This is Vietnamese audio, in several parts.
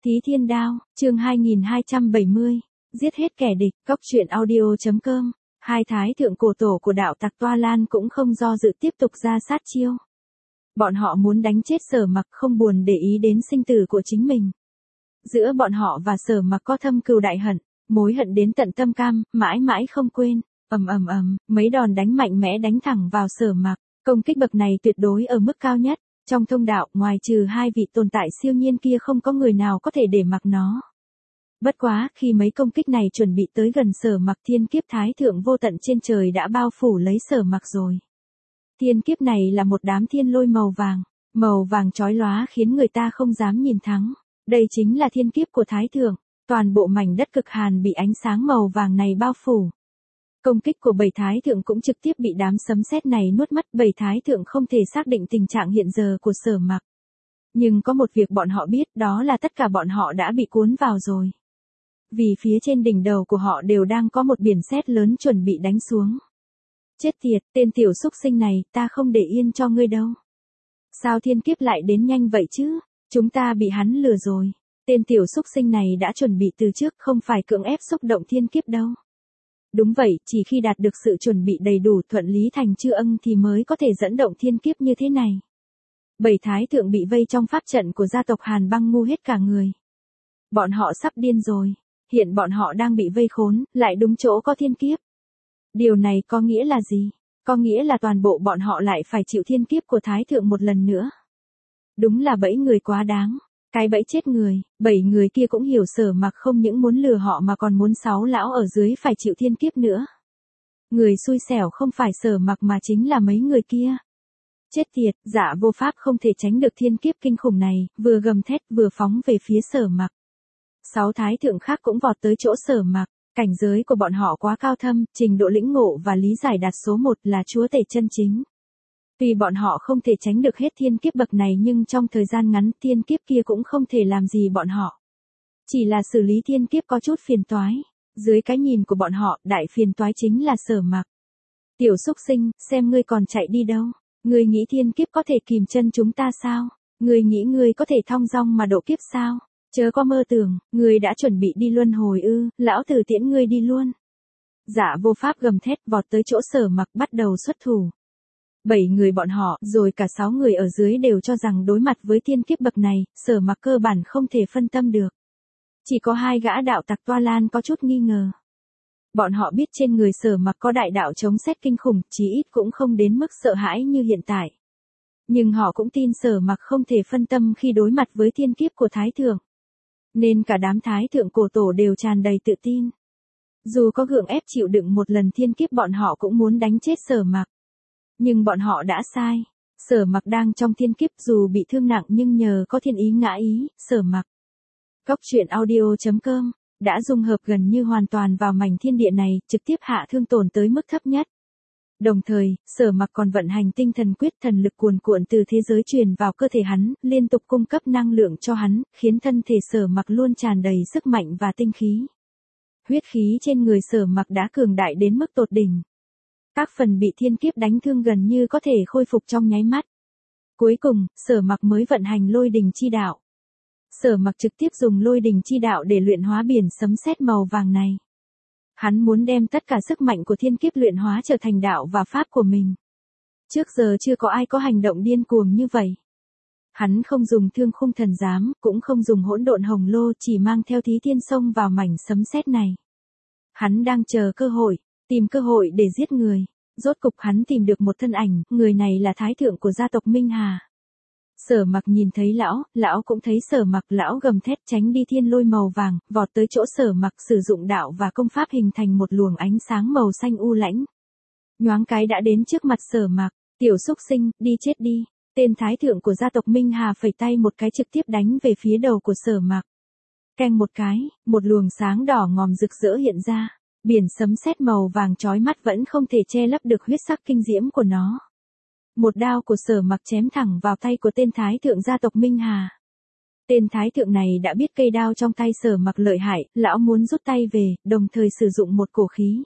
Thí Thiên Đao, chương 2270, giết hết kẻ địch, cóc truyện audio.com. Hai thái thượng cổ tổ của đạo tặc Toa Lan cũng không do dự tiếp tục ra sát chiêu. Bọn họ muốn đánh chết Sở Mặc, không buồn để ý đến sinh tử của chính mình. Giữa bọn họ và Sở Mặc có thâm cừu đại hận, mối hận đến tận tâm cam, mãi mãi không quên. Mấy đòn đánh mạnh mẽ đánh thẳng vào Sở Mặc, công kích bậc này tuyệt đối ở mức cao nhất. Trong thông đạo, ngoài trừ hai vị tồn tại siêu nhiên kia không có người nào có thể để mặc nó. Bất quá, khi mấy công kích này chuẩn bị tới gần Sở Mặc, thiên kiếp thái thượng vô tận trên trời đã bao phủ lấy Sở Mặc rồi. Thiên kiếp này là một đám thiên lôi màu vàng chói lóa khiến người ta không dám nhìn thắng. Đây chính là thiên kiếp của thái thượng, toàn bộ mảnh đất cực hàn bị ánh sáng màu vàng này bao phủ. Công kích của bảy thái thượng cũng trực tiếp bị đám sấm sét này nuốt mất. Bảy thái thượng không thể xác định tình trạng hiện giờ của Sở Mặc. Nhưng có một việc bọn họ biết, đó là tất cả bọn họ đã bị cuốn vào rồi. Vì phía trên đỉnh đầu của họ đều đang có một biển sét lớn chuẩn bị đánh xuống. Chết tiệt, tên tiểu súc sinh này, ta không để yên cho ngươi đâu. Sao thiên kiếp lại đến nhanh vậy chứ? Chúng ta bị hắn lừa rồi. Tên tiểu súc sinh này đã chuẩn bị từ trước, không phải cưỡng ép xúc động thiên kiếp đâu. Đúng vậy, chỉ khi đạt được sự chuẩn bị đầy đủ thuận lý thành chư ân thì mới có thể dẫn động thiên kiếp như thế này. Bảy thái thượng bị vây trong pháp trận của gia tộc Hàn Băng ngu hết cả người. Bọn họ sắp điên rồi. Hiện bọn họ đang bị vây khốn, lại đúng chỗ có thiên kiếp. Điều này có nghĩa là gì? Có nghĩa là toàn bộ bọn họ lại phải chịu thiên kiếp của thái thượng một lần nữa. Đúng là bẫy người quá đáng. Cái bẫy chết người, 7 người kia cũng hiểu Sở Mặc không những muốn lừa họ mà còn muốn 6 lão ở dưới phải chịu thiên kiếp nữa. Người xui xẻo không phải Sở Mặc mà chính là mấy người kia. Chết tiệt, Dạ Vô Pháp không thể tránh được thiên kiếp kinh khủng này, vừa gầm thét vừa phóng về phía Sở Mặc. 6 thái thượng khác cũng vọt tới chỗ Sở Mặc, cảnh giới của bọn họ quá cao thâm, trình độ lĩnh ngộ và lý giải đạt số 1 là chúa tể chân chính. Tuy bọn họ không thể tránh được hết thiên kiếp bậc này nhưng trong thời gian ngắn thiên kiếp kia cũng không thể làm gì bọn họ. Chỉ là xử lý thiên kiếp có chút phiền toái. Dưới cái nhìn của bọn họ, đại phiền toái chính là Sở Mặc. Tiểu súc sinh, xem ngươi còn chạy đi đâu. Ngươi nghĩ thiên kiếp có thể kìm chân chúng ta sao? Ngươi nghĩ ngươi có thể thong dong mà độ kiếp sao? Chớ có mơ tưởng, ngươi đã chuẩn bị đi luân hồi ư, lão tử tiễn ngươi đi luôn. Dạ Vô Pháp gầm thét vọt tới chỗ Sở Mặc bắt đầu xuất thủ. 7 người bọn họ, rồi cả 6 người ở dưới đều cho rằng đối mặt với thiên kiếp bậc này, Sở Mặc cơ bản không thể phân tâm được. Chỉ có hai gã đạo tặc Toa Lan có chút nghi ngờ. Bọn họ biết trên người Sở Mặc có đại đạo chống sét kinh khủng, chí ít cũng không đến mức sợ hãi như hiện tại. Nhưng họ cũng tin Sở Mặc không thể phân tâm khi đối mặt với thiên kiếp của thái thượng. Nên cả đám thái thượng cổ tổ đều tràn đầy tự tin. Dù có gượng ép chịu đựng một lần thiên kiếp bọn họ cũng muốn đánh chết Sở Mặc. Nhưng bọn họ đã sai. Sở Mặc đang trong thiên kiếp dù bị thương nặng nhưng nhờ có thiên ý ngã ý, Sở Mặc. Cóc truyện audio.com đã dung hợp gần như hoàn toàn vào mảnh thiên địa này, trực tiếp hạ thương tổn tới mức thấp nhất. Đồng thời, Sở Mặc còn vận hành tinh thần quyết, thần lực cuồn cuộn từ thế giới truyền vào cơ thể hắn, liên tục cung cấp năng lượng cho hắn, khiến thân thể Sở Mặc luôn tràn đầy sức mạnh và tinh khí. Huyết khí trên người Sở Mặc đã cường đại đến mức tột đỉnh. Các phần bị thiên kiếp đánh thương gần như có thể khôi phục trong nháy mắt. Cuối cùng, Sở Mặc mới vận hành lôi đình chi đạo. Sở Mặc trực tiếp dùng lôi đình chi đạo để luyện hóa biển sấm sét màu vàng này. Hắn muốn đem tất cả sức mạnh của thiên kiếp luyện hóa trở thành đạo và pháp của mình. Trước giờ chưa có ai có hành động điên cuồng như vậy. Hắn không dùng thương khung thần giám, cũng không dùng hỗn độn hồng lô, chỉ mang theo Thí Thiên xông vào mảnh sấm sét này. Hắn đang chờ cơ hội. Tìm cơ hội để giết người. Rốt cục hắn tìm được một thân ảnh, người này là thái thượng của gia tộc Minh Hà. Sở Mặc nhìn thấy lão cũng thấy Sở Mặc, lão gầm thét tránh đi thiên lôi màu vàng, vọt tới chỗ Sở Mặc sử dụng đạo và công pháp hình thành một luồng ánh sáng màu xanh u lãnh. Nhoáng cái đã đến trước mặt Sở Mặc, tiểu súc sinh, đi chết đi. Tên thái thượng của gia tộc Minh Hà phẩy tay một cái trực tiếp đánh về phía đầu của Sở Mặc. Keng một cái, một luồng sáng đỏ ngòm rực rỡ hiện ra. Biển sấm sét màu vàng chói mắt vẫn không thể che lấp được huyết sắc kinh diễm của nó. Một đao của Sở Mặc chém thẳng vào tay của tên thái thượng gia tộc Minh Hà. Tên thái thượng này đã biết cây đao trong tay Sở Mặc lợi hại, lão muốn rút tay về, đồng thời sử dụng một cổ khí.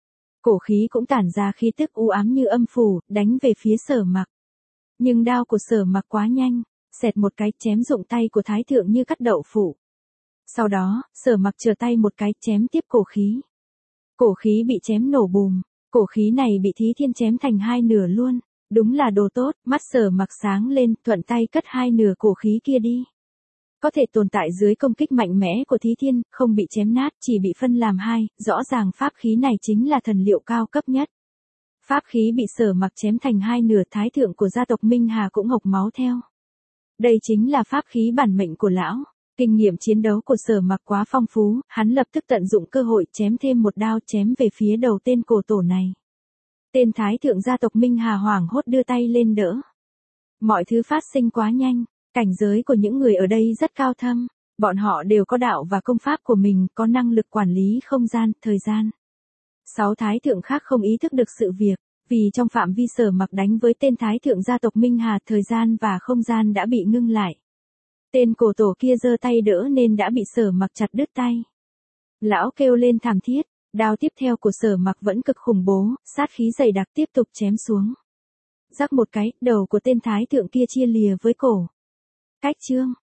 Cổ khí cũng tản ra khí tức u ám như âm phủ, đánh về phía Sở Mặc. Nhưng đao của Sở Mặc quá nhanh, xẹt một cái chém rụng tay của thái thượng như cắt đậu phụ. Sau đó, Sở Mặc trở tay một cái chém tiếp cổ khí. Cổ khí bị chém nổ bùm, cổ khí này bị Thí Thiên chém thành hai nửa luôn. Đúng là đồ tốt, mắt Sở Mặc sáng lên, thuận tay cất hai nửa cổ khí kia đi. Có thể tồn tại dưới công kích mạnh mẽ của Thí Thiên, không bị chém nát, chỉ bị phân làm hai, rõ ràng pháp khí này chính là thần liệu cao cấp nhất. Pháp khí bị Sở Mặc chém thành hai nửa, thái thượng của gia tộc Minh Hà cũng hộc máu theo. Đây chính là pháp khí bản mệnh của lão. Kinh nghiệm chiến đấu của Sở Mặc quá phong phú, hắn lập tức tận dụng cơ hội chém thêm một đao chém về phía đầu tên cổ tổ này. Tên thái thượng gia tộc Minh Hà hoảng hốt đưa tay lên đỡ. Mọi thứ phát sinh quá nhanh, cảnh giới của những người ở đây rất cao thâm, bọn họ đều có đạo và công pháp của mình, có năng lực quản lý không gian, thời gian. 6 thái thượng khác không ý thức được sự việc, vì trong phạm vi Sở Mặc đánh với tên thái thượng gia tộc Minh Hà, thời gian và không gian đã bị ngưng lại. Tên cổ tổ kia giơ tay đỡ nên đã bị Sở Mặc chặt đứt tay. Lão kêu lên thảm thiết, đao tiếp theo của Sở Mặc vẫn cực khủng bố, sát khí dày đặc tiếp tục chém xuống. Rắc một cái, đầu của tên thái thượng kia chia lìa với cổ. Cách chương